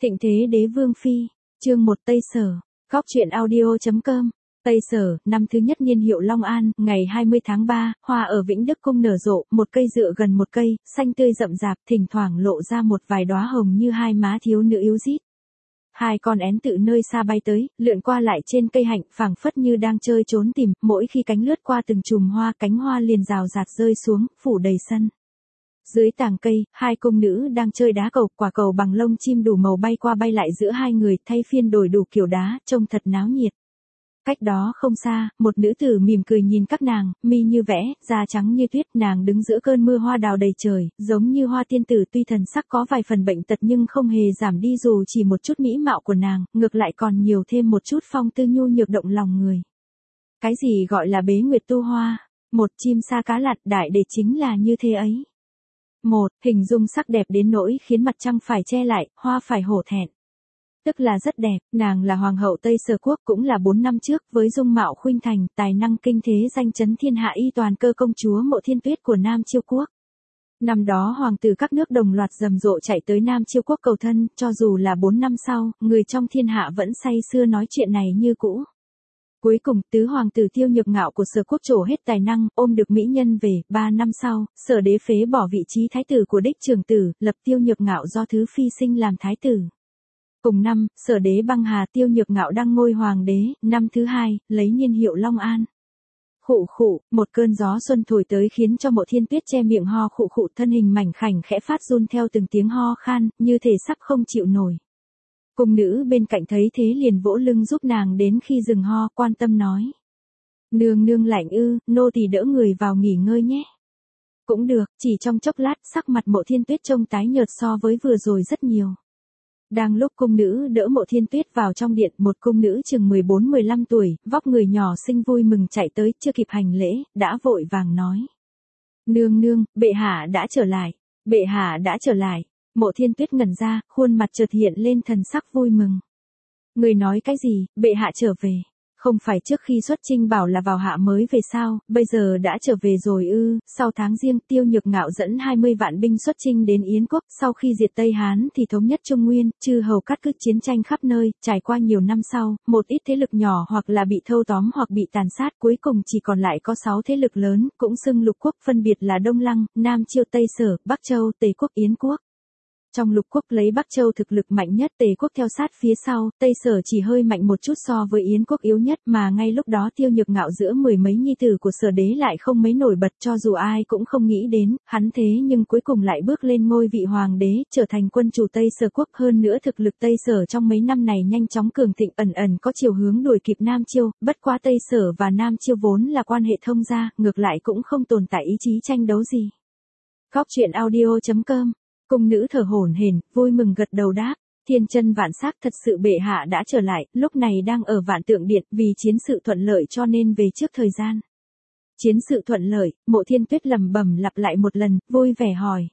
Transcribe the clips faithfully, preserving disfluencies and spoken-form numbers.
Thịnh thế đế vương phi, chương một Tây Sở, góc truyện audio.com. Tây Sở, năm thứ nhất niên hiệu Long An, ngày hai mươi tháng ba, hoa ở Vĩnh Đức Cung nở rộ, một cây dựa gần một cây, xanh tươi rậm rạp, thỉnh thoảng lộ ra một vài đóa hồng như hai má thiếu nữ yếu dít. Hai con én tự nơi xa bay tới, lượn qua lại trên cây hạnh, phảng phất như đang chơi trốn tìm, mỗi khi cánh lướt qua từng chùm hoa, cánh hoa liền rào rạt rơi xuống, phủ đầy sân. Dưới tàng cây, hai cung nữ đang chơi đá cầu, quả cầu bằng lông chim đủ màu bay qua bay lại giữa hai người, thay phiên đổi đủ kiểu đá, trông thật náo nhiệt. Cách đó không xa, một nữ tử mỉm cười nhìn các nàng, mi như vẽ, da trắng như tuyết, nàng đứng giữa cơn mưa hoa đào đầy trời, giống như hoa tiên tử, tuy thần sắc có vài phần bệnh tật nhưng không hề giảm đi dù chỉ một chút mỹ mạo của nàng, ngược lại còn nhiều thêm một chút phong tư nhu nhược động lòng người. Cái gì gọi là bế nguyệt tu hoa? Một chim sa cá lặn, đại để chính là như thế ấy. Một, hình dung sắc đẹp đến nỗi khiến mặt trăng phải che lại, hoa phải hổ thẹn. Tức là rất đẹp, nàng là hoàng hậu Tây Sở quốc cũng là bốn năm trước, với dung mạo khuynh thành, tài năng kinh thế danh chấn thiên hạ y toàn cơ công chúa Mộ Thiên Tuyết của Nam Chiêu quốc. Năm đó hoàng tử các nước đồng loạt rầm rộ chạy tới Nam Chiêu quốc cầu thân, cho dù là bốn năm sau, người trong thiên hạ vẫn say sưa nói chuyện này như cũ. Cuối cùng, tứ hoàng tử Tiêu Nhược Ngạo của Sở quốc trổ hết tài năng, ôm được mỹ nhân về, ba năm sau, Sở đế phế bỏ vị trí thái tử của đích trưởng tử, lập Tiêu Nhược Ngạo do thứ phi sinh làm thái tử. Cùng năm, Sở đế băng hà, Tiêu Nhược Ngạo đăng ngôi hoàng đế, năm thứ hai, lấy niên hiệu Long An. Khụ khụ, một cơn gió xuân thổi tới khiến cho Mộ Thiên Tuyết che miệng ho khụ khụ, thân hình mảnh khảnh khẽ phát run theo từng tiếng ho khan, như thể sắp không chịu nổi. Cung nữ bên cạnh thấy thế liền vỗ lưng giúp nàng đến khi dừng ho, quan tâm nói. Nương nương lạnh ư, nô tỳ đỡ người vào nghỉ ngơi nhé. Cũng được, chỉ trong chốc lát, sắc mặt Mộ Thiên Tuyết trông tái nhợt so với vừa rồi rất nhiều. Đang lúc cung nữ đỡ Mộ Thiên Tuyết vào trong điện, một cung nữ chừng mười bốn mười lăm tuổi, vóc người nhỏ xinh vui mừng chạy tới, chưa kịp hành lễ, đã vội vàng nói. Nương nương, bệ hạ đã trở lại, bệ hạ đã trở lại. Mộ Thiên Tuyết ngẩn ra, khuôn mặt chợt hiện lên thần sắc vui mừng. Người nói cái gì, bệ hạ trở về? Không phải trước khi xuất chinh bảo là vào hạ mới về sao, bây giờ đã trở về rồi ư? Sau tháng Giêng, Tiêu Nhược Ngạo dẫn hai mươi vạn binh xuất chinh đến Yến quốc, sau khi diệt Tây Hán thì thống nhất Trung Nguyên, chư hầu cắt cứ chiến tranh khắp nơi, trải qua nhiều năm sau, một ít thế lực nhỏ hoặc là bị thâu tóm hoặc bị tàn sát, cuối cùng chỉ còn lại có sáu thế lực lớn, cũng xưng lục quốc, phân biệt là Đông Lăng, Nam Chiêu, Tây Sở, Bắc Châu, Tề quốc, Yến quốc. Trong lục quốc lấy Bắc Châu thực lực mạnh nhất, Tề quốc theo sát phía sau, Tây Sở chỉ hơi mạnh một chút so với Yến quốc yếu nhất, mà ngay lúc đó Tiêu Nhược Ngạo giữa mười mấy nhi tử của Sở đế lại không mấy nổi bật, cho dù ai cũng không nghĩ đến, hắn thế nhưng cuối cùng lại bước lên ngôi vị hoàng đế, trở thành quân chủ Tây Sở quốc. Hơn nữa thực lực Tây Sở trong mấy năm này nhanh chóng cường thịnh, ẩn ẩn có chiều hướng đuổi kịp Nam Chiêu, bất quá Tây Sở và Nam Chiêu vốn là quan hệ thông gia, ngược lại cũng không tồn tại ý chí tranh đấu gì. Góc truyện audio.com. Cung nữ thở hổn hển, vui mừng gật đầu đáp, thiên chân vạn sắc, thật sự bệ hạ đã trở lại, lúc này đang ở Vạn Tượng Điện, vì chiến sự thuận lợi cho nên về trước thời gian. Chiến sự thuận lợi, Mộ Thiên Tuyết lẩm bẩm lặp lại một lần, vui vẻ hỏi.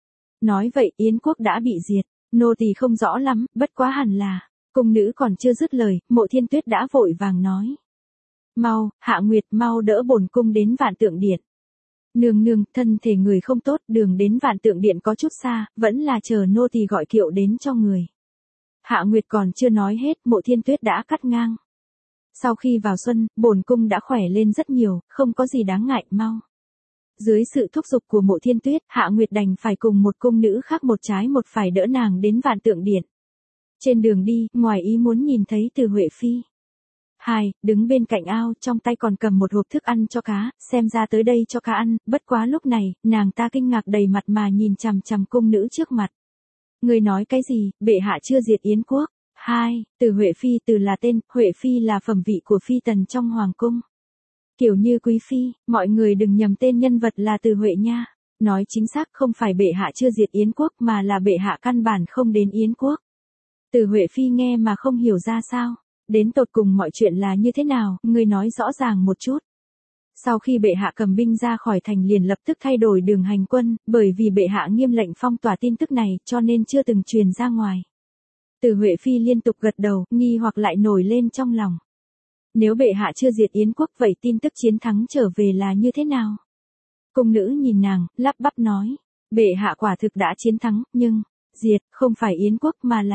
Nói vậy Yến quốc đã bị diệt, nô tỳ không rõ lắm, bất quá hẳn là. Cung nữ còn chưa dứt lời, Mộ Thiên Tuyết đã vội vàng nói. Mau, Hạ Nguyệt, mau đỡ bổn cung đến Vạn Tượng Điện. Nương nương, thân thể người không tốt, đường đến Vạn Tượng Điện có chút xa, vẫn là chờ nô tỳ gọi kiệu đến cho người. Hạ Nguyệt còn chưa nói hết, Mộ Thiên Tuyết đã cắt ngang. Sau khi vào xuân, bổn cung đã khỏe lên rất nhiều, không có gì đáng ngại, mau. Dưới sự thúc giục của Mộ Thiên Tuyết, Hạ Nguyệt đành phải cùng một cung nữ khác một trái một phải đỡ nàng đến Vạn Tượng Điện. Trên đường đi, ngoài ý muốn nhìn thấy Từ Huệ Phi. Hai, đứng bên cạnh ao, trong tay còn cầm một hộp thức ăn cho cá, xem ra tới đây cho cá ăn, bất quá lúc này, nàng ta kinh ngạc đầy mặt mà nhìn chằm chằm cung nữ trước mặt. Người nói cái gì, bệ hạ chưa diệt Yến quốc? Hai, Từ Huệ Phi, từ là tên, Huệ Phi là phẩm vị của phi tần trong hoàng cung. Kiểu như quý phi, mọi người đừng nhầm tên nhân vật là Từ Huệ nha. Nói chính xác không phải bệ hạ chưa diệt Yến quốc mà là bệ hạ căn bản không đến Yến quốc. Từ Huệ Phi nghe mà không hiểu ra sao. Đến tột cùng mọi chuyện là như thế nào, ngươi nói rõ ràng một chút. Sau khi bệ hạ cầm binh ra khỏi thành liền lập tức thay đổi đường hành quân, bởi vì bệ hạ nghiêm lệnh phong tỏa tin tức này, cho nên chưa từng truyền ra ngoài. Từ Huệ Phi liên tục gật đầu, nghi hoặc lại nổi lên trong lòng. Nếu bệ hạ chưa diệt Yến quốc vậy tin tức chiến thắng trở về là như thế nào? Cung nữ nhìn nàng, lắp bắp nói, bệ hạ quả thực đã chiến thắng, nhưng, diệt, không phải Yến quốc mà là,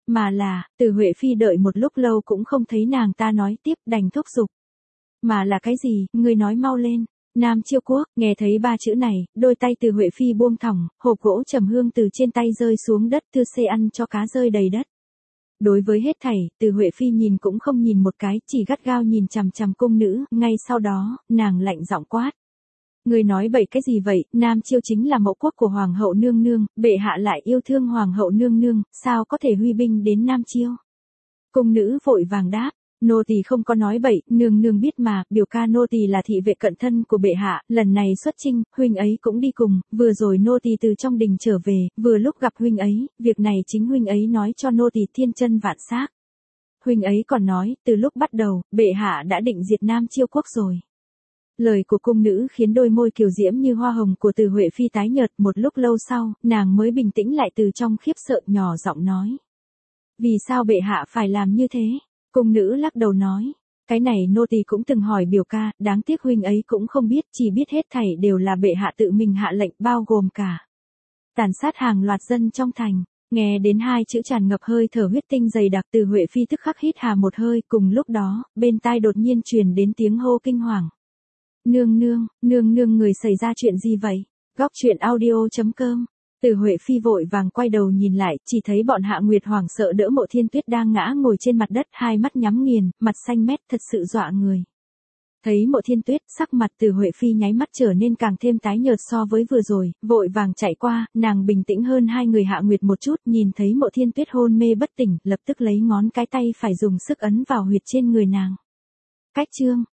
mà là, Từ Huệ Phi đợi một lúc lâu cũng không thấy nàng ta nói tiếp, đành thúc giục. Mà là cái gì, ngươi nói mau lên. Nam Chiêu Quốc, nghe thấy ba chữ này, đôi tay Từ Huệ Phi buông thõng, hộp gỗ trầm hương từ trên tay rơi xuống đất, thư xê ăn cho cá rơi đầy đất. Đối với hết thảy, Từ Huệ Phi nhìn cũng không nhìn một cái, chỉ gắt gao nhìn chằm chằm cung nữ, ngay sau đó, nàng lạnh giọng quát. Người nói bậy cái gì vậy, Nam Chiêu chính là mẫu quốc của Hoàng hậu nương nương, bệ hạ lại yêu thương Hoàng hậu nương nương, sao có thể huy binh đến Nam Chiêu? Cung nữ vội vàng đáp. Nô tỳ không có nói bậy, nương nương biết mà, biểu ca nô tỳ là thị vệ cận thân của bệ hạ, lần này xuất chinh, huynh ấy cũng đi cùng, vừa rồi nô tỳ từ trong đình trở về, vừa lúc gặp huynh ấy, việc này chính huynh ấy nói cho nô tỳ thiên chân vạn xác. Huynh ấy còn nói, từ lúc bắt đầu, bệ hạ đã định diệt Nam Chiêu Quốc rồi. Lời của cung nữ khiến đôi môi kiều diễm như hoa hồng của Từ Huệ Phi tái nhợt, một lúc lâu sau, nàng mới bình tĩnh lại từ trong khiếp sợ nhỏ giọng nói. Vì sao bệ hạ phải làm như thế? Cung nữ lắc đầu nói, cái này nô tỳ cũng từng hỏi biểu ca, đáng tiếc huynh ấy cũng không biết, chỉ biết hết thảy đều là bệ hạ tự mình hạ lệnh, bao gồm cả tàn sát hàng loạt dân trong thành. Nghe đến hai chữ tràn ngập hơi thở huyết tinh dày đặc, Từ Huệ Phi tức khắc hít hà một hơi, cùng lúc đó, bên tai đột nhiên truyền đến tiếng hô kinh hoàng. Nương nương, nương nương người xảy ra chuyện gì vậy? Góc truyện audio chấm com. Từ Huệ Phi vội vàng quay đầu nhìn lại, chỉ thấy bọn Hạ Nguyệt hoảng sợ đỡ Mộ Thiên Tuyết đang ngã ngồi trên mặt đất, hai mắt nhắm nghiền, mặt xanh mét, thật sự dọa người. Thấy Mộ Thiên Tuyết, sắc mặt Từ Huệ Phi nháy mắt trở nên càng thêm tái nhợt so với vừa rồi, vội vàng chạy qua, nàng bình tĩnh hơn hai người Hạ Nguyệt một chút, nhìn thấy Mộ Thiên Tuyết hôn mê bất tỉnh, lập tức lấy ngón cái tay phải dùng sức ấn vào huyệt trên người nàng. Cách chương